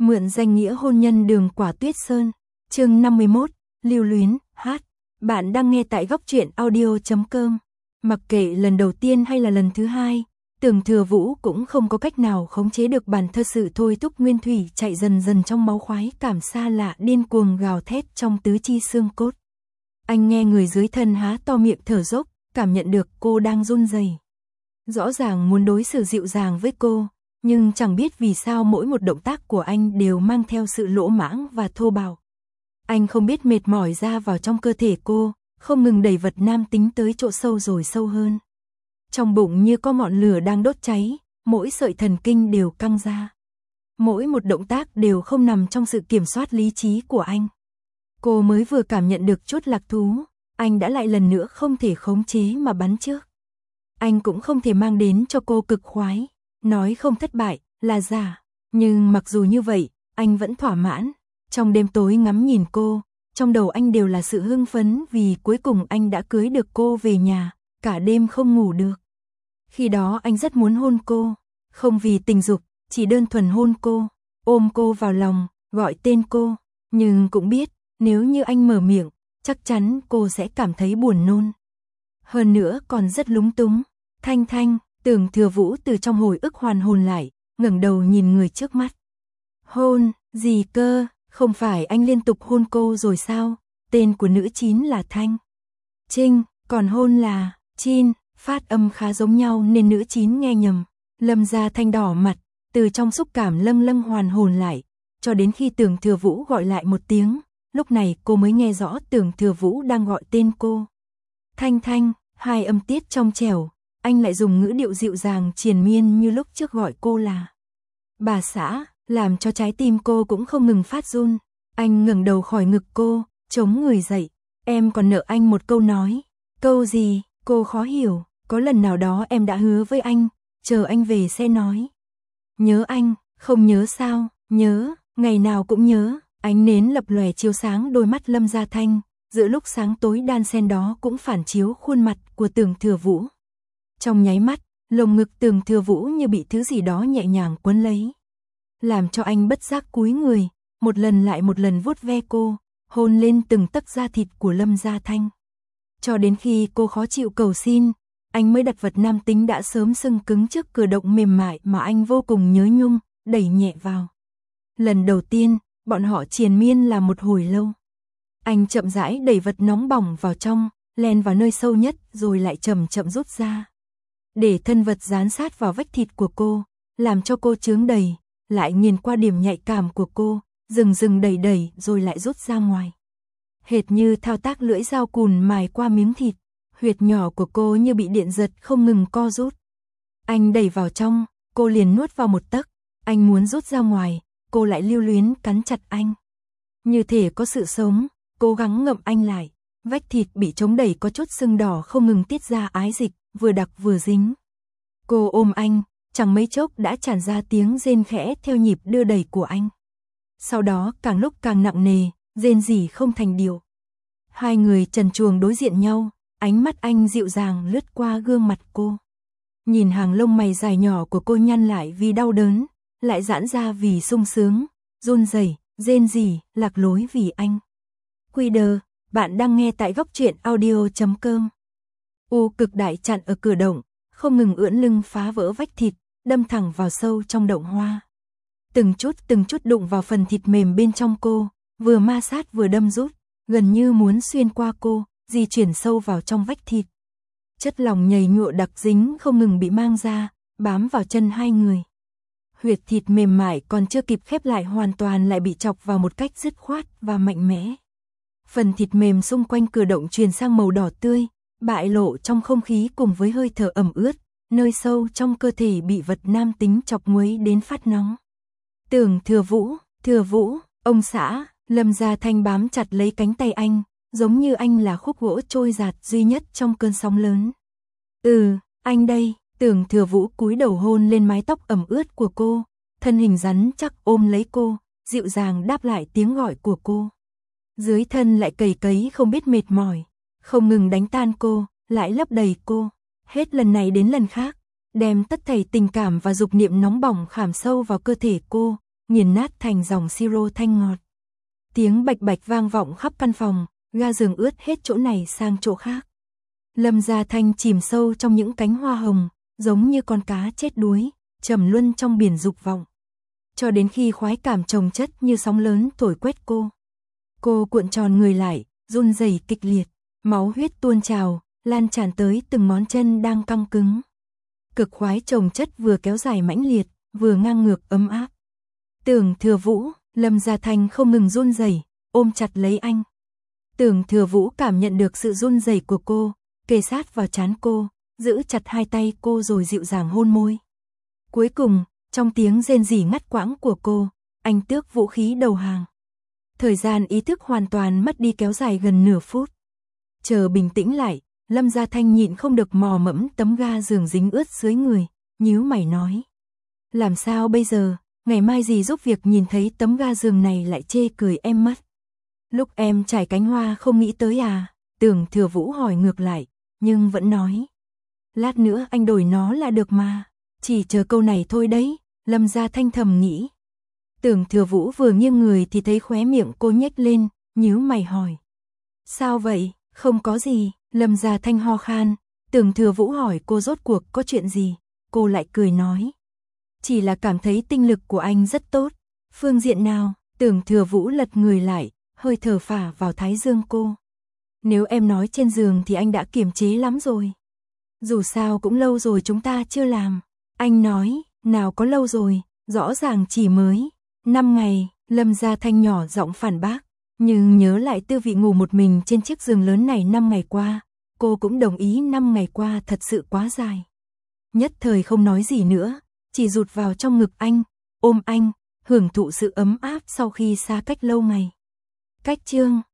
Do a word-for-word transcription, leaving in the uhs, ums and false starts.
Mượn danh nghĩa hôn nhân Đường Quả Tuyết Sơn. Chương năm mươi mốt, Lưu luyến, hát. Bạn đang nghe tại góc truyện audio chấm com. Mặc kệ lần đầu tiên hay là lần thứ hai, Tưởng Thừa Vũ cũng không có cách nào khống chế được bản thân sự thôi thúc nguyên thủy chạy dần dần trong máu, khoái cảm xa lạ điên cuồng gào thét trong tứ chi xương cốt. Anh nghe người dưới thân há to miệng thở dốc, cảm nhận được cô đang run rẩy. Rõ ràng muốn đối xử dịu dàng với cô, nhưng chẳng biết vì sao mỗi một động tác của anh đều mang theo sự lỗ mãng và thô bạo. Anh không biết mệt mỏi ra vào trong cơ thể cô, không ngừng đẩy vật nam tính tới chỗ sâu rồi sâu hơn. Trong bụng như có ngọn lửa đang đốt cháy, mỗi sợi thần kinh đều căng ra. Mỗi một động tác đều không nằm trong sự kiểm soát lý trí của anh. Cô mới vừa cảm nhận được chút lạc thú, anh đã lại lần nữa không thể khống chế mà bắn trước. Anh cũng không thể mang đến cho cô cực khoái, nói không thất bại là giả, nhưng mặc dù như vậy, anh vẫn thỏa mãn. Trong đêm tối ngắm nhìn cô, trong đầu anh đều là sự hưng phấn vì cuối cùng anh đã cưới được cô về nhà, cả đêm không ngủ được. Khi đó anh rất muốn hôn cô, không vì tình dục, chỉ đơn thuần hôn cô, ôm cô vào lòng, gọi tên cô, nhưng cũng biết, nếu như anh mở miệng, chắc chắn cô sẽ cảm thấy buồn nôn. Hơn nữa còn rất lúng túng. Thanh Thanh, Tưởng Thừa Vũ từ trong hồi ức hoàn hồn lại, ngẩng đầu nhìn người trước mắt. Hôn, gì cơ, không phải anh liên tục hôn cô rồi sao? Tên của nữ chín là Thanh Trinh, còn hôn là Chin, phát âm khá giống nhau nên nữ chín nghe nhầm. Lâm Gia Thanh đỏ mặt, từ trong xúc cảm lâng lâng hoàn hồn lại, cho đến khi Tưởng Thừa Vũ gọi lại một tiếng, lúc này cô mới nghe rõ Tưởng Thừa Vũ đang gọi tên cô. Thanh Thanh, hai âm tiết trong trẻo. Anh lại dùng ngữ điệu dịu dàng triền miên như lúc trước gọi cô là bà xã, làm cho trái tim cô cũng không ngừng phát run. Anh ngẩng đầu khỏi ngực cô, chống người dậy. Em còn nợ anh một câu nói. Câu gì? Cô khó hiểu. Có lần nào đó em đã hứa với anh, chờ anh về sẽ nói. Nhớ anh, không nhớ sao? Nhớ, ngày nào cũng nhớ. Ánh nến lập lòe chiếu sáng đôi mắt Lâm Gia Thanh, giữa lúc sáng tối đan xen đó cũng phản chiếu khuôn mặt của Tưởng Thừa Vũ. Trong nháy mắt, lồng ngực Tưởng Thừa Vũ như bị thứ gì đó nhẹ nhàng quấn lấy, làm cho anh bất giác cúi người, một lần lại một lần vuốt ve cô, hôn lên từng tấc da thịt của Lâm Gia Thanh. Cho đến khi cô khó chịu cầu xin, anh mới đặt vật nam tính đã sớm sưng cứng trước cửa động mềm mại mà anh vô cùng nhớ nhung, đẩy nhẹ vào. Lần đầu tiên, bọn họ triền miên là một hồi lâu. Anh chậm rãi đẩy vật nóng bỏng vào trong, len vào nơi sâu nhất rồi lại chậm chậm rút ra. Để thân vật dán sát vào vách thịt của cô, làm cho cô chướng đầy, lại nghiền qua điểm nhạy cảm của cô, dừng dừng đẩy đẩy rồi lại rút ra ngoài. Hệt như thao tác lưỡi dao cùn mài qua miếng thịt, huyệt nhỏ của cô như bị điện giật không ngừng co rút. Anh đẩy vào trong, cô liền nuốt vào một tấc, anh muốn rút ra ngoài, cô lại lưu luyến cắn chặt anh. Như thể có sự sống, cố gắng ngậm anh lại, vách thịt bị chống đẩy có chút sưng đỏ không ngừng tiết ra ái dịch, vừa đặc vừa dính. Cô ôm anh, chẳng mấy chốc đã tràn ra tiếng rên khẽ theo nhịp đưa đẩy của anh. Sau đó càng lúc càng nặng nề, rên rỉ không thành điều. Hai người trần truồng đối diện nhau, ánh mắt anh dịu dàng lướt qua gương mặt cô. Nhìn hàng lông mày dài nhỏ của cô nhăn lại vì đau đớn, lại giãn ra vì sung sướng, run rẩy, rên rỉ, lạc lối vì anh. Quy đờ, bạn đang nghe tại góc truyện audio chấm com. U cực đại chặn ở cửa động, không ngừng ưỡn lưng phá vỡ vách thịt, đâm thẳng vào sâu trong động hoa. Từng chút từng chút đụng vào phần thịt mềm bên trong cô, vừa ma sát vừa đâm rút, gần như muốn xuyên qua cô, di chuyển sâu vào trong vách thịt. Chất lỏng nhầy nhụa đặc dính không ngừng bị mang ra, bám vào chân hai người. Huyệt thịt mềm mại còn chưa kịp khép lại hoàn toàn lại bị chọc vào một cách dứt khoát và mạnh mẽ. Phần thịt mềm xung quanh cửa động truyền sang màu đỏ tươi, bại lộ trong không khí cùng với hơi thở ẩm ướt, nơi sâu trong cơ thể bị vật nam tính chọc nguấy đến phát nóng. Tưởng Thừa Vũ, Thừa Vũ, ông xã, Lâm Gia Thanh bám chặt lấy cánh tay anh, giống như anh là khúc gỗ trôi giạt duy nhất trong cơn sóng lớn. Ừ, anh đây. Tưởng Thừa Vũ cúi đầu hôn lên mái tóc ẩm ướt của cô, thân hình rắn chắc ôm lấy cô, dịu dàng đáp lại tiếng gọi của cô. Dưới thân lại cầy cấy không biết mệt mỏi, không ngừng đánh tan cô, lại lấp đầy cô, hết lần này đến lần khác, đem tất thảy tình cảm và dục niệm nóng bỏng khảm sâu vào cơ thể cô, nghiền nát thành dòng siro thanh ngọt. Tiếng bạch bạch vang vọng khắp căn phòng, ga giường ướt hết chỗ này sang chỗ khác. Lâm Gia Thanh chìm sâu trong những cánh hoa hồng, giống như con cá chết đuối, trầm luân trong biển dục vọng. Cho đến khi khoái cảm chồng chất như sóng lớn thổi quét cô. Cô cuộn tròn người lại, run rẩy kịch liệt, máu huyết tuôn trào, lan tràn tới từng ngón chân đang căng cứng. Cực khoái chồng chất vừa kéo dài mãnh liệt, vừa ngang ngược ấm áp. Tưởng Thừa Vũ, Lâm Gia Thanh không ngừng run rẩy, ôm chặt lấy anh. Tưởng Thừa Vũ cảm nhận được sự run rẩy của cô, kề sát vào trán cô, giữ chặt hai tay cô rồi dịu dàng hôn môi. Cuối cùng, trong tiếng rên rỉ ngắt quãng của cô, anh tước vũ khí đầu hàng. Thời gian ý thức hoàn toàn mất đi kéo dài gần nửa phút. Chờ bình tĩnh lại, Lâm Gia Thanh nhịn không được mò mẫm tấm ga giường dính ướt dưới người, nhíu mày nói. Làm sao bây giờ, ngày mai dì giúp việc nhìn thấy tấm ga giường này lại chê cười em mất. Lúc em trải cánh hoa không nghĩ tới à? Tưởng Thừa Vũ hỏi ngược lại, nhưng vẫn nói. Lát nữa anh đổi nó là được mà, chỉ chờ câu này thôi đấy, Lâm Gia Thanh thầm nghĩ. Tưởng Thừa Vũ vừa nghiêng người thì thấy khóe miệng cô nhếch lên, nhíu mày hỏi. Sao vậy? Không có gì, Lâm Gia Thanh ho khan. Tưởng Thừa Vũ hỏi cô rốt cuộc có chuyện gì, cô lại cười nói. Chỉ là cảm thấy tinh lực của anh rất tốt. Phương diện nào? Tưởng Thừa Vũ lật người lại, hơi thở phả vào thái dương cô. Nếu em nói trên giường thì anh đã kiềm chế lắm rồi. Dù sao cũng lâu rồi chúng ta chưa làm. Anh nói, nào có lâu rồi, rõ ràng chỉ mới năm ngày. Lâm Gia Thanh nhỏ giọng phản bác. Nhưng nhớ lại tư vị ngủ một mình trên chiếc giường lớn này năm ngày qua, cô cũng đồng ý năm ngày qua thật sự quá dài. Nhất thời không nói gì nữa, chỉ rụt vào trong ngực anh, ôm anh, hưởng thụ sự ấm áp sau khi xa cách lâu ngày. Cách chương